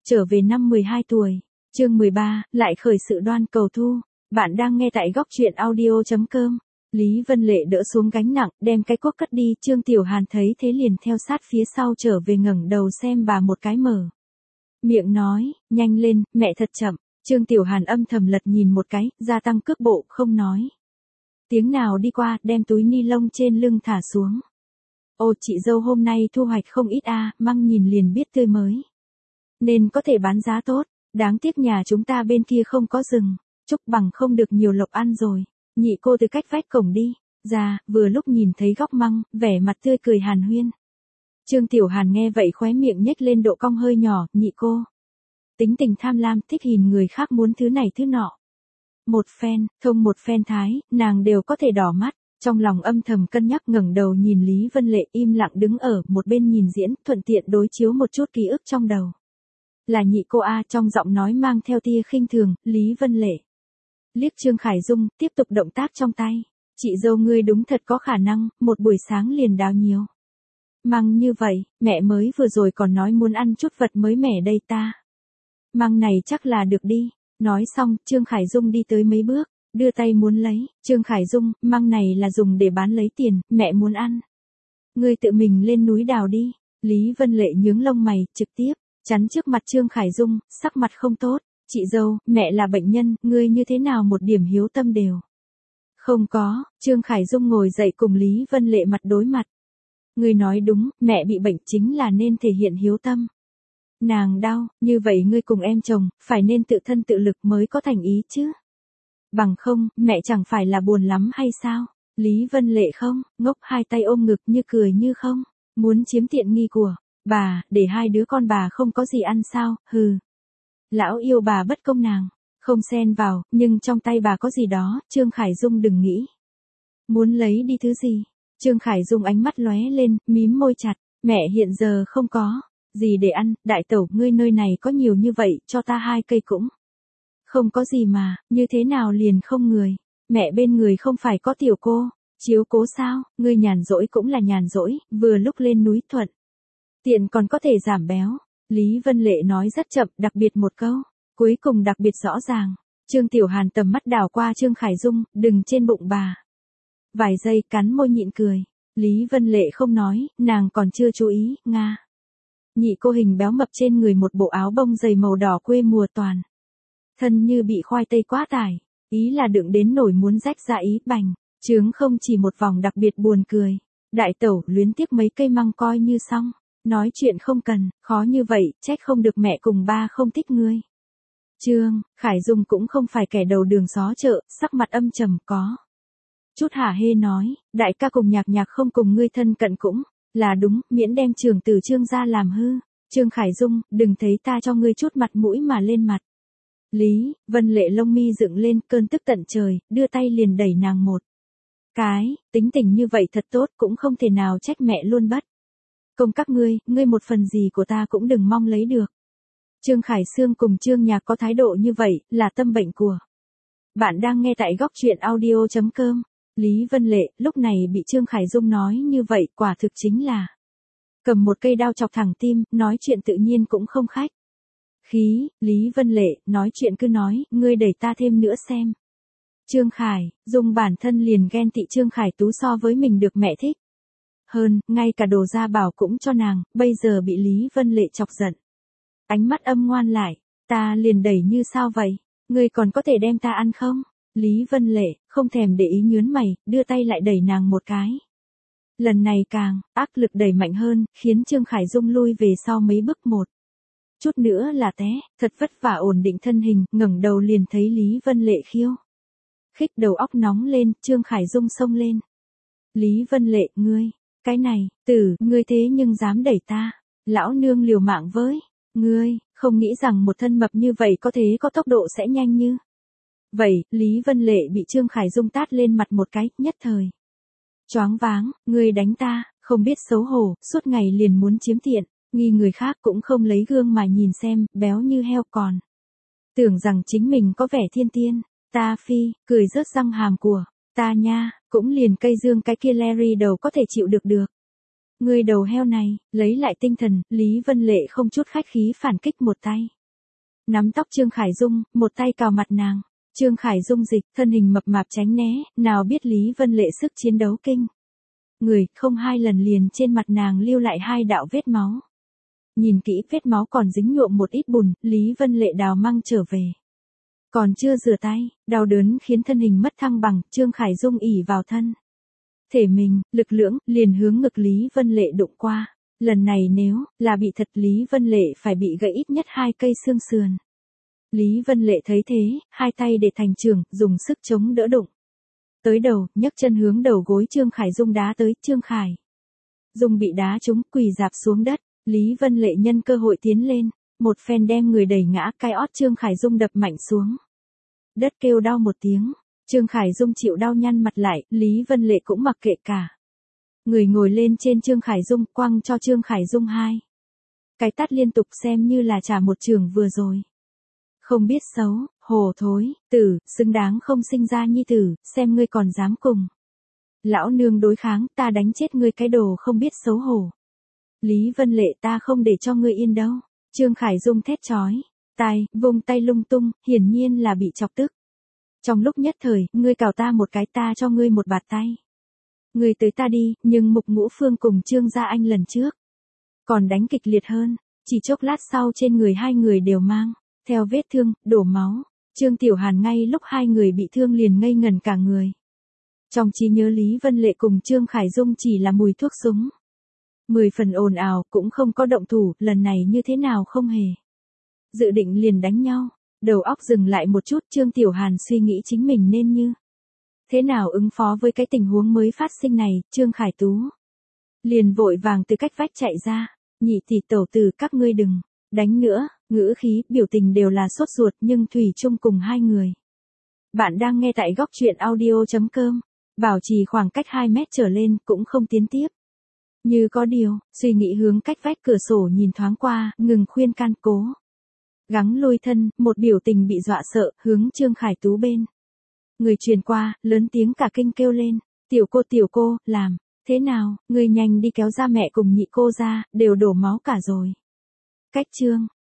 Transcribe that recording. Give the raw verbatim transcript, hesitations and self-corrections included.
trở về năm mười hai tuổi. Chương mười ba, lại khởi sự đoan cầu thu. Bạn đang nghe tại góc truyện audio chấm com. Lý Vân Lệ đỡ xuống gánh nặng, đem cái cuốc cất đi, Trương Tiểu Hàn thấy thế liền theo sát phía sau trở về ngẩng đầu xem bà một cái mở miệng nói, nhanh lên, mẹ thật chậm. Trương Tiểu Hàn âm thầm lật nhìn một cái, gia tăng cước bộ, không nói tiếng nào đi qua, đem túi ni lông trên lưng thả xuống. Ô, chị dâu hôm nay thu hoạch không ít a, măng nhìn liền biết tươi mới, nên có thể bán giá tốt. Đáng tiếc nhà chúng ta bên kia không có rừng, chúc bằng không được nhiều lộc ăn rồi. Nhị cô từ cách vách cổng đi ra, vừa lúc nhìn thấy góc măng, vẻ mặt tươi cười hàn huyên. Trương Tiểu Hàn nghe vậy khóe miệng nhếch lên độ cong hơi nhỏ, nhị cô tính tình tham lam, thích nhìn người khác muốn thứ này thứ nọ. Một phen, thông một phen thái, nàng đều có thể đỏ mắt. Trong lòng âm thầm cân nhắc, ngẩng đầu nhìn Lý Vân Lệ im lặng đứng ở một bên nhìn diễn, thuận tiện đối chiếu một chút ký ức trong đầu. Là nhị cô a, trong giọng nói mang theo tia khinh thường. Lý Vân Lệ liếc Trương Khải Dung, tiếp tục động tác trong tay. Chị dâu ngươi đúng thật có khả năng, một buổi sáng liền đào nhiều măng như vậy, mẹ mới vừa rồi còn nói muốn ăn chút vật mới mẻ đây ta. Măng này chắc là được đi. Nói xong, Trương Khải Dung đi tới mấy bước, đưa tay muốn lấy. Trương Khải Dung, măng này là dùng để bán lấy tiền, mẹ muốn ăn. Ngươi tự mình lên núi đào đi. Lý Vân Lệ nhướng lông mày, trực tiếp chắn trước mặt Trương Khải Dung, sắc mặt không tốt. Chị dâu, mẹ là bệnh nhân, ngươi như thế nào một điểm hiếu tâm đều không có. Trương Khải Dung ngồi dậy cùng Lý Vân Lệ mặt đối mặt. Ngươi nói đúng, mẹ bị bệnh chính là nên thể hiện hiếu tâm. Nàng đau, như vậy ngươi cùng em chồng, phải nên tự thân tự lực mới có thành ý chứ. Bằng không, mẹ chẳng phải là buồn lắm hay sao? Lý Vân Lệ không, ngốc hai tay ôm ngực như cười như không, muốn chiếm tiện nghi của bà, để hai đứa con bà không có gì ăn sao, hừ. Lão yêu bà bất công nàng, không xen vào, nhưng trong tay bà có gì đó, Trương Khải Dung đừng nghĩ muốn lấy đi thứ gì. Trương Khải Dung ánh mắt lóe lên, mím môi chặt, mẹ hiện giờ không có gì để ăn, đại tẩu ngươi nơi này có nhiều như vậy, cho ta hai cây cũng không có gì mà, như thế nào liền không người. Mẹ bên người không phải có tiểu cô chiếu cố sao, ngươi nhàn rỗi cũng là nhàn rỗi, vừa lúc lên núi thuận tiện còn có thể giảm béo. Lý Vân Lệ nói rất chậm, đặc biệt một câu cuối cùng đặc biệt rõ ràng. Trương Tiểu Hàn tầm mắt đảo qua Trương Khải Dung, đừng trên bụng bà. Vài giây cắn môi nhịn cười. Lý Vân Lệ không nói, nàng còn chưa chú ý, nga. Nhị cô hình béo mập trên người một bộ áo bông dày màu đỏ quê mùa toàn thân như bị khoai tây quá tải, ý là đựng đến nổi muốn rách ra ý, bành trướng không chỉ một vòng, đặc biệt buồn cười. Đại tẩu luyến tiếc mấy cây măng coi như xong, nói chuyện không cần, khó như vậy, trách không được mẹ cùng ba không thích ngươi. Trương Khải Dung cũng không phải kẻ đầu đường xó chợ, sắc mặt âm trầm có chút hả hê nói, đại ca cùng Nhạc Nhạc không cùng ngươi thân cận cũng là đúng, miễn đem trường từ Trương gia làm hư. Trương Khải Dung, đừng thấy ta cho ngươi chút mặt mũi mà lên mặt. Lý Vân Lệ lông mi dựng lên, cơn tức tận trời, đưa tay liền đẩy nàng một cái, tính tình như vậy thật tốt, cũng không thể nào trách mẹ luôn bất công các ngươi, ngươi một phần gì của ta cũng đừng mong lấy được. Trương Khải Sương cùng Trương Nhạc có thái độ như vậy, là tâm bệnh của bạn đang nghe tại góc truyện audio chấm com. Lý Vân Lệ, lúc này bị Trương Khải Dung nói như vậy, quả thực chính là cầm một cây đao chọc thẳng tim, nói chuyện tự nhiên cũng không khách khí. Lý Vân Lệ, nói chuyện cứ nói, ngươi đẩy ta thêm nữa xem. Trương Khải Dung bản thân liền ghen tị Trương Khải Tú so với mình được mẹ thích hơn, ngay cả đồ gia bảo cũng cho nàng, bây giờ bị Lý Vân Lệ chọc giận. Ánh mắt âm ngoan lại, ta liền đẩy như sao vậy, ngươi còn có thể đem ta ăn không? Lý Vân Lệ, không thèm để ý nhớn mày, đưa tay lại đẩy nàng một cái. Lần này càng, ác lực đẩy mạnh hơn, khiến Trương Khải Dung lui về sau mấy bước một. Chút nữa là té, thật vất vả ổn định thân hình, ngẩng đầu liền thấy Lý Vân Lệ khiêu khích, đầu óc nóng lên, Trương Khải Dung xông lên. Lý Vân Lệ, ngươi, cái này, tử, ngươi thế nhưng dám đẩy ta, lão nương liều mạng với, ngươi, không nghĩ rằng một thân mập như vậy có thế có tốc độ sẽ nhanh như vậy. Lý Vân Lệ bị Trương Khải Dung tát lên mặt một cái, nhất thời choáng váng, ngươi đánh ta, không biết xấu hổ, suốt ngày liền muốn chiếm tiện, nghi người khác cũng không lấy gương mà nhìn xem, béo như heo còn tưởng rằng chính mình có vẻ thiên tiên. Ta phi, cười rớt răng hàm của ta nha, cũng liền cây dương cái kia Larry đầu có thể chịu được được. Ngươi đầu heo này, lấy lại tinh thần, Lý Vân Lệ không chút khách khí phản kích một tay. Nắm tóc Trương Khải Dung, một tay cào mặt nàng. Trương Khải Dung dịch, thân hình mập mạp tránh né, nào biết Lý Vân Lệ sức chiến đấu kinh. Người, không hai lần liền trên mặt nàng lưu lại hai đạo vết máu. Nhìn kỹ vết máu còn dính nhuộm một ít bùn, Lý Vân Lệ đào măng trở về. Còn chưa rửa tay, đau đớn khiến thân hình mất thăng bằng, Trương Khải Dung ỉ vào thân thể mình, lực lưỡng, liền hướng ngực Lý Vân Lệ đụng qua. Lần này nếu là bị thật Lý Vân Lệ phải bị gãy ít nhất hai cây xương sườn. Lý Vân Lệ thấy thế, hai tay để thành trường, dùng sức chống đỡ đụng. Tới đầu, nhấc chân hướng đầu gối Trương Khải Dung đá tới, Trương Khải Dung bị đá trúng, quỳ dạp xuống đất. Lý Vân Lệ nhân cơ hội tiến lên, một phen đem người đẩy ngã, cái ót Trương Khải Dung đập mạnh xuống. Đất kêu đau một tiếng, Trương Khải Dung chịu đau nhăn mặt lại, Lý Vân Lệ cũng mặc kệ cả. Người ngồi lên trên Trương Khải Dung, quăng cho Trương Khải Dung hai cái tát liên tục xem như là trả một trường vừa rồi. Không biết xấu, hồ thối, tử, xứng đáng không sinh ra nhi tử, xem ngươi còn dám cùng lão nương đối kháng, ta đánh chết ngươi cái đồ không biết xấu hổ. Lý Vân Lệ, ta không để cho ngươi yên đâu. Trương Khải Dung thét chói tai, vung tay lung tung, hiển nhiên là bị chọc tức. Trong lúc nhất thời, ngươi cào ta một cái, ta cho ngươi một bạt tay. Ngươi tới ta đi, nhưng Mục Ngũ Phương cùng Trương Gia Anh lần trước còn đánh kịch liệt hơn, chỉ chốc lát sau trên người hai người đều mang theo vết thương, đổ máu. Trương Tiểu Hàn ngay lúc hai người bị thương liền ngây ngẩn cả người. Trong trí nhớ Lý Vân Lệ cùng Trương Khải Dung chỉ là mùi thuốc súng. Mười phần ồn ào, cũng không có động thủ, lần này như thế nào không hề dự định liền đánh nhau. Đầu óc dừng lại một chút, Trương Tiểu Hàn suy nghĩ chính mình nên như thế nào ứng phó với cái tình huống mới phát sinh này. Trương Khải Tú liền vội vàng từ cách vách chạy ra. Nhị tỷ tẩu tử, các ngươi đừng đánh nữa. Ngữ khí, biểu tình đều là sốt ruột nhưng thủy chung cùng hai người. Bạn đang nghe tại góc truyện audio chấm com. Bảo trì khoảng cách hai mét trở lên, cũng không tiến tiếp. Như có điều, suy nghĩ hướng cách vách cửa sổ nhìn thoáng qua, ngừng khuyên can, cố gắng lôi thân, một biểu tình bị dọa sợ, hướng Trương Khải Tú bên người truyền qua, lớn tiếng cả kinh kêu lên. Tiểu cô tiểu cô, làm thế nào, người nhanh đi kéo ra mẹ cùng nhị cô ra, đều đổ máu cả rồi. Cách Trương